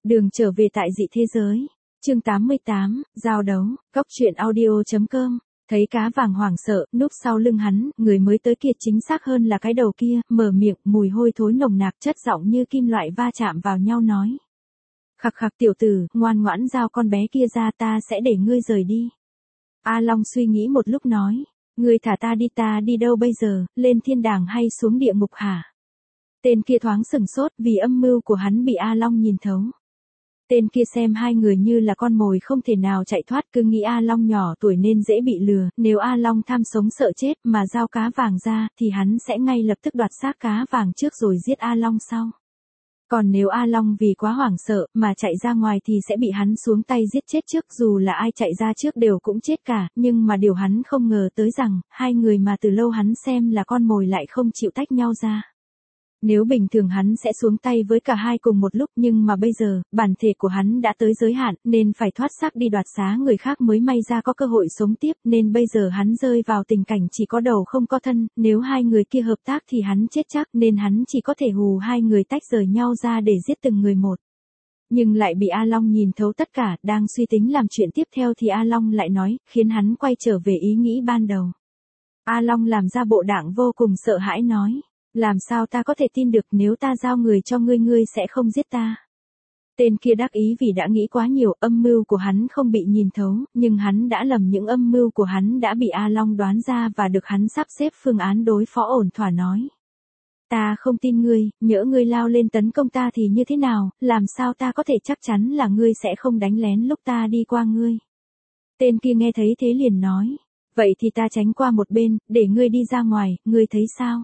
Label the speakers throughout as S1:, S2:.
S1: Đường trở về tại dị thế giới. Chương 88, giao đấu, Cốc truyện audio.com. Thấy cá vàng hoảng sợ, núp sau lưng hắn, người mới tới kia chính xác hơn là cái đầu kia, mở miệng, mùi hôi thối nồng nặc chất giọng như kim loại va chạm vào nhau nói. Khặc khặc tiểu tử, ngoan ngoãn giao con bé kia ra, ta sẽ để ngươi rời đi. A Long suy nghĩ một lúc nói, ngươi thả ta đi đâu bây giờ, lên thiên đàng hay xuống địa ngục hả? Tên kia thoáng sửng sốt vì âm mưu của hắn bị A Long nhìn thấu. Tên kia xem hai người như là con mồi không thể nào chạy thoát, cứ nghĩ A Long nhỏ tuổi nên dễ bị lừa, nếu A Long tham sống sợ chết mà giao cá vàng ra thì hắn sẽ ngay lập tức đoạt xác cá vàng trước rồi giết A Long sau. Còn nếu A Long vì quá hoảng sợ mà chạy ra ngoài thì sẽ bị hắn xuống tay giết chết trước, dù là ai chạy ra trước đều cũng chết cả, nhưng mà điều hắn không ngờ tới rằng, hai người mà từ lâu hắn xem là con mồi lại không chịu tách nhau ra. Nếu bình thường hắn sẽ xuống tay với cả hai cùng một lúc, nhưng mà bây giờ, bản thể của hắn đã tới giới hạn, nên phải thoát xác đi đoạt xá người khác mới may ra có cơ hội sống tiếp, nên bây giờ hắn rơi vào tình cảnh chỉ có đầu không có thân, nếu hai người kia hợp tác thì hắn chết chắc, nên hắn chỉ có thể hù hai người tách rời nhau ra để giết từng người một. Nhưng lại bị A Long nhìn thấu tất cả, đang suy tính làm chuyện tiếp theo thì A Long lại nói, khiến hắn quay trở về ý nghĩ ban đầu. A Long làm ra bộ dạng vô cùng sợ hãi nói. Làm sao ta có thể tin được, nếu ta giao người cho ngươi, ngươi sẽ không giết ta? Tên kia đắc ý vì đã nghĩ quá nhiều, âm mưu của hắn không bị nhìn thấu, nhưng hắn đã lầm, những âm mưu của hắn đã bị A Long đoán ra và được hắn sắp xếp phương án đối phó ổn thỏa nói. Ta không tin ngươi, nhỡ ngươi lao lên tấn công ta thì như thế nào, làm sao ta có thể chắc chắn là ngươi sẽ không đánh lén lúc ta đi qua ngươi? Tên kia nghe thấy thế liền nói, vậy thì ta tránh qua một bên, để ngươi đi ra ngoài, ngươi thấy sao?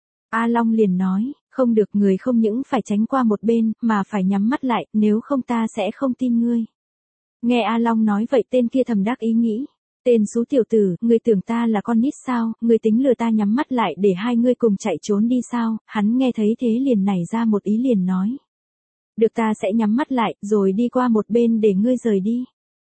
S1: A Long liền nói, không được, người không những phải tránh qua một bên, mà phải nhắm mắt lại, nếu không ta sẽ không tin ngươi. Nghe A Long nói vậy tên kia thầm đắc ý nghĩ, tên xú tiểu tử, ngươi tưởng ta là con nít sao, ngươi tính lừa ta nhắm mắt lại để hai ngươi cùng chạy trốn đi sao? Hắn nghe thấy thế liền nảy ra một ý liền nói. Được, ta sẽ nhắm mắt lại, rồi đi qua một bên để ngươi rời đi.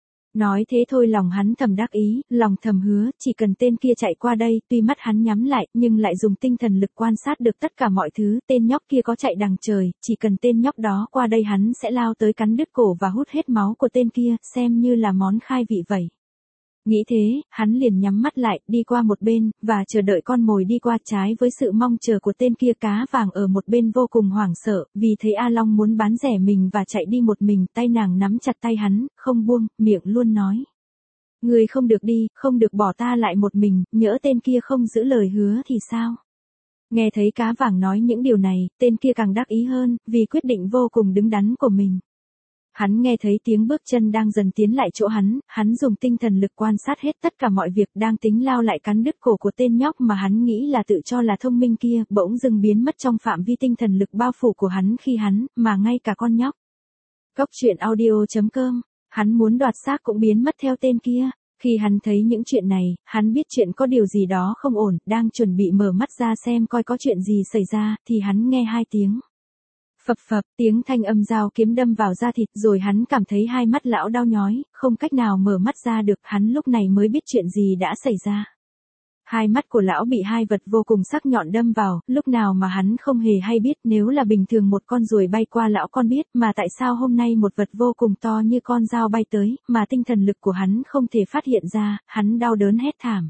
S1: Nói thế thôi lòng hắn thầm đắc ý, lòng thầm hứa, chỉ cần tên kia chạy qua đây, tuy mắt hắn nhắm lại, nhưng lại dùng tinh thần lực quan sát được tất cả mọi thứ, tên nhóc kia có chạy đằng trời, chỉ cần tên nhóc đó qua đây hắn sẽ lao tới cắn đứt cổ và hút hết máu của tên kia, xem như là món khai vị vậy. Nghĩ thế, hắn liền nhắm mắt lại, đi qua một bên, và chờ đợi con mồi đi qua. Trái với sự mong chờ của tên kia, cá vàng ở một bên vô cùng hoảng sợ, vì thấy A Long muốn bán rẻ mình và chạy đi một mình, tay nàng nắm chặt tay hắn, không buông, miệng luôn nói. Người không được đi, không được bỏ ta lại một mình, nhỡ tên kia không giữ lời hứa thì sao? Nghe thấy cá vàng nói những điều này, tên kia càng đắc ý hơn, vì quyết định vô cùng đứng đắn của mình. Hắn nghe thấy tiếng bước chân đang dần tiến lại chỗ hắn dùng tinh thần lực quan sát hết tất cả mọi việc, đang tính lao lại cắn đứt cổ của tên nhóc mà hắn nghĩ là tự cho là thông minh kia, bỗng dưng biến mất trong phạm vi tinh thần lực bao phủ của hắn khi hắn, mà ngay cả con nhóc. Cốc truyện audio.com, hắn muốn đoạt xác cũng biến mất theo tên kia. Khi hắn thấy những chuyện này, hắn biết chuyện có điều gì đó không ổn, đang chuẩn bị mở mắt ra xem coi có chuyện gì xảy ra, thì hắn nghe hai tiếng. Phập phập, tiếng thanh âm dao kiếm đâm vào da thịt, rồi hắn cảm thấy hai mắt lão đau nhói, không cách nào mở mắt ra được, hắn lúc này mới biết chuyện gì đã xảy ra. Hai mắt của lão bị hai vật vô cùng sắc nhọn đâm vào, lúc nào mà hắn không hề hay biết, nếu là bình thường một con ruồi bay qua lão con biết, mà tại sao hôm nay một vật vô cùng to như con dao bay tới, mà tinh thần lực của hắn không thể phát hiện ra, hắn đau đớn hét thảm.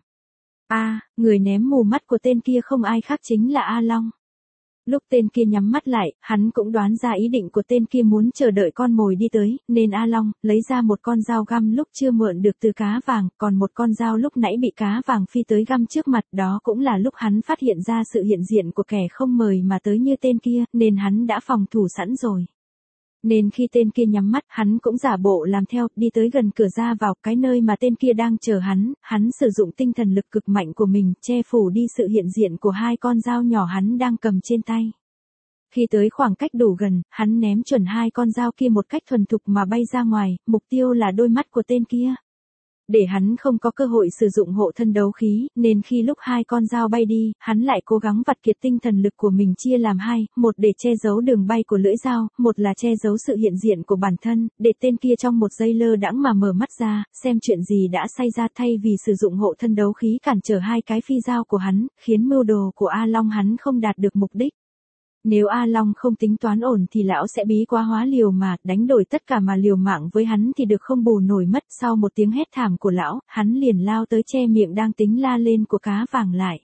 S1: Người ném mù mắt của tên kia không ai khác chính là A Long. Lúc tên kia nhắm mắt lại, hắn cũng đoán ra ý định của tên kia muốn chờ đợi con mồi đi tới, nên A Long lấy ra một con dao găm lúc chưa mượn được từ cá vàng, còn một con dao lúc nãy bị cá vàng phi tới găm trước mặt, đó cũng là lúc hắn phát hiện ra sự hiện diện của kẻ không mời mà tới như tên kia, nên hắn đã phòng thủ sẵn rồi. Nên khi tên kia nhắm mắt, hắn cũng giả bộ làm theo, đi tới gần cửa ra vào cái nơi mà tên kia đang chờ hắn sử dụng tinh thần lực cực mạnh của mình, che phủ đi sự hiện diện của hai con dao nhỏ hắn đang cầm trên tay. Khi tới khoảng cách đủ gần, hắn ném chuẩn hai con dao kia một cách thuần thục mà bay ra ngoài, mục tiêu là đôi mắt của tên kia. Để hắn không có cơ hội sử dụng hộ thân đấu khí, nên khi lúc hai con dao bay đi, hắn lại cố gắng vặt kiệt tinh thần lực của mình chia làm hai, một để che giấu đường bay của lưỡi dao, một là che giấu sự hiện diện của bản thân, để tên kia trong một giây lơ đãng mà mở mắt ra, xem chuyện gì đã xảy ra, thay vì sử dụng hộ thân đấu khí cản trở hai cái phi dao của hắn, khiến mưu đồ của A Long hắn không đạt được mục đích. Nếu A Long không tính toán ổn thì lão sẽ bí quá hóa liều mà, đánh đổi tất cả mà liều mạng với hắn thì được không bù nổi mất. Sau một tiếng hét thảm của lão, hắn liền lao tới che miệng đang tính la lên của cá vàng lại.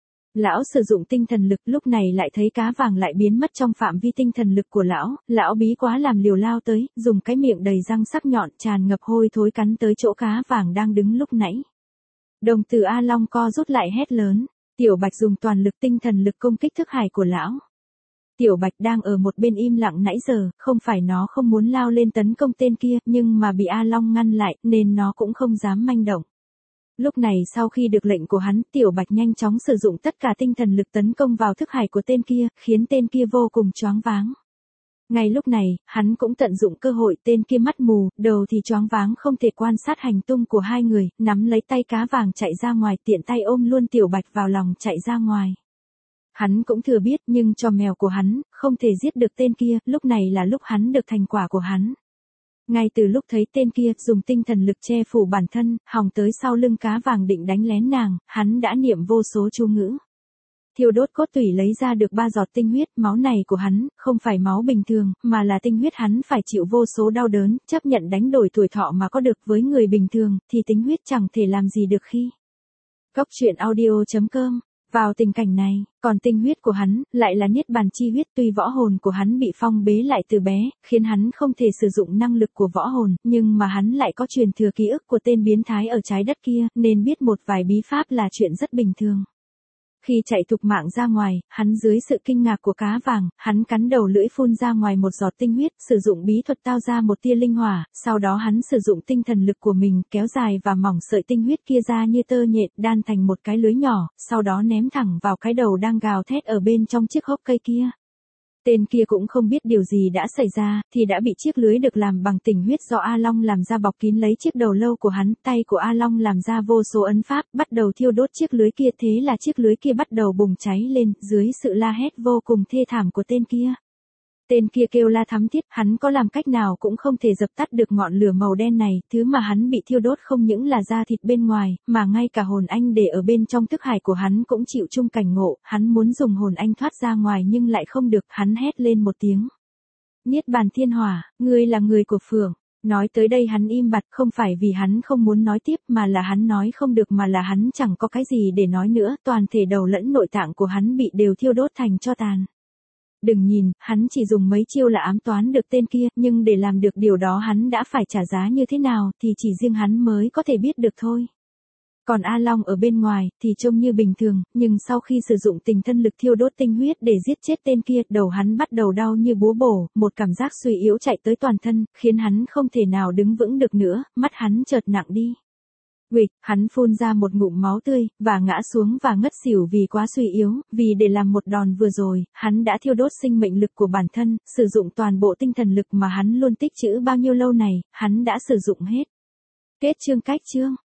S1: Lão sử dụng tinh thần lực, lúc này lại thấy cá vàng lại biến mất trong phạm vi tinh thần lực của lão bí quá làm liều lao tới, dùng cái miệng đầy răng sắc nhọn tràn ngập hôi thối cắn tới chỗ cá vàng đang đứng lúc nãy. Đồng tử A Long co rút lại hét lớn, Tiểu Bạch dùng toàn lực tinh thần lực công kích thức hải của lão. Tiểu Bạch đang ở một bên im lặng nãy giờ, không phải nó không muốn lao lên tấn công tên kia, nhưng mà bị A Long ngăn lại, nên nó cũng không dám manh động. Lúc này sau khi được lệnh của hắn, Tiểu Bạch nhanh chóng sử dụng tất cả tinh thần lực tấn công vào thức hải của tên kia, khiến tên kia vô cùng choáng váng. Ngay lúc này, hắn cũng tận dụng cơ hội, tên kia mắt mù, đầu thì choáng váng không thể quan sát hành tung của hai người, nắm lấy tay cá vàng chạy ra ngoài, tiện tay ôm luôn Tiểu Bạch vào lòng chạy ra ngoài. Hắn cũng thừa biết, nhưng cho mèo của hắn, không thể giết được tên kia, lúc này là lúc hắn được thành quả của hắn. Ngay từ lúc thấy tên kia dùng tinh thần lực che phủ bản thân, hòng tới sau lưng cá vàng định đánh lén nàng, hắn đã niệm vô số chú ngữ. Thiêu đốt cốt tủy lấy ra được 3 giọt tinh huyết, máu này của hắn, không phải máu bình thường, mà là tinh huyết hắn phải chịu vô số đau đớn, chấp nhận đánh đổi tuổi thọ mà có được với người bình thường, thì tinh huyết chẳng thể làm gì được khi. Góc truyện audio.com. Vào tình cảnh này, còn tinh huyết của hắn, lại là niết bàn chi huyết, tuy võ hồn của hắn bị phong bế lại từ bé, khiến hắn không thể sử dụng năng lực của võ hồn, nhưng mà hắn lại có truyền thừa ký ức của tên biến thái ở trái đất kia, nên biết một vài bí pháp là chuyện rất bình thường. Khi chạy thục mạng ra ngoài, hắn dưới sự kinh ngạc của cá vàng, hắn cắn đầu lưỡi phun ra ngoài một giọt tinh huyết, sử dụng bí thuật tao ra một tia linh hỏa, sau đó hắn sử dụng tinh thần lực của mình, kéo dài và mỏng sợi tinh huyết kia ra như tơ nhện, đan thành một cái lưới nhỏ, sau đó ném thẳng vào cái đầu đang gào thét ở bên trong chiếc hốc cây kia. Tên kia cũng không biết điều gì đã xảy ra, thì đã bị chiếc lưới được làm bằng tinh huyết do A Long làm ra bọc kín lấy chiếc đầu lâu của hắn, tay của A Long làm ra vô số ấn pháp, bắt đầu thiêu đốt chiếc lưới kia, thế là chiếc lưới kia bắt đầu bùng cháy lên, dưới sự la hét vô cùng thê thảm của tên kia. Tên kia kêu la thắm thiết, hắn có làm cách nào cũng không thể dập tắt được ngọn lửa màu đen này, thứ mà hắn bị thiêu đốt không những là da thịt bên ngoài, mà ngay cả hồn anh để ở bên trong thức hải của hắn cũng chịu chung cảnh ngộ, hắn muốn dùng hồn anh thoát ra ngoài nhưng lại không được, hắn hét lên một tiếng. Niết bàn thiên hỏa, ngươi là người của Phượng. Nói tới đây hắn im bặt, không phải vì hắn không muốn nói tiếp mà là hắn nói không được, mà là hắn chẳng có cái gì để nói nữa, toàn thể đầu lẫn nội tạng của hắn bị đều thiêu đốt thành tro tàn. Đừng nhìn, hắn chỉ dùng mấy chiêu là ám toán được tên kia, nhưng để làm được điều đó hắn đã phải trả giá như thế nào thì chỉ riêng hắn mới có thể biết được thôi. Còn A Long ở bên ngoài thì trông như bình thường, nhưng sau khi sử dụng tình thân lực thiêu đốt tinh huyết để giết chết tên kia, đầu hắn bắt đầu đau như búa bổ, một cảm giác suy yếu chạy tới toàn thân, khiến hắn không thể nào đứng vững được nữa, mắt hắn chợt nặng đi. Uịch, hắn phun ra một ngụm máu tươi, và ngã xuống và ngất xỉu vì quá suy yếu, vì để làm một đòn vừa rồi, hắn đã thiêu đốt sinh mệnh lực của bản thân, sử dụng toàn bộ tinh thần lực mà hắn luôn tích trữ bao nhiêu lâu này, hắn đã sử dụng hết. Kết chương.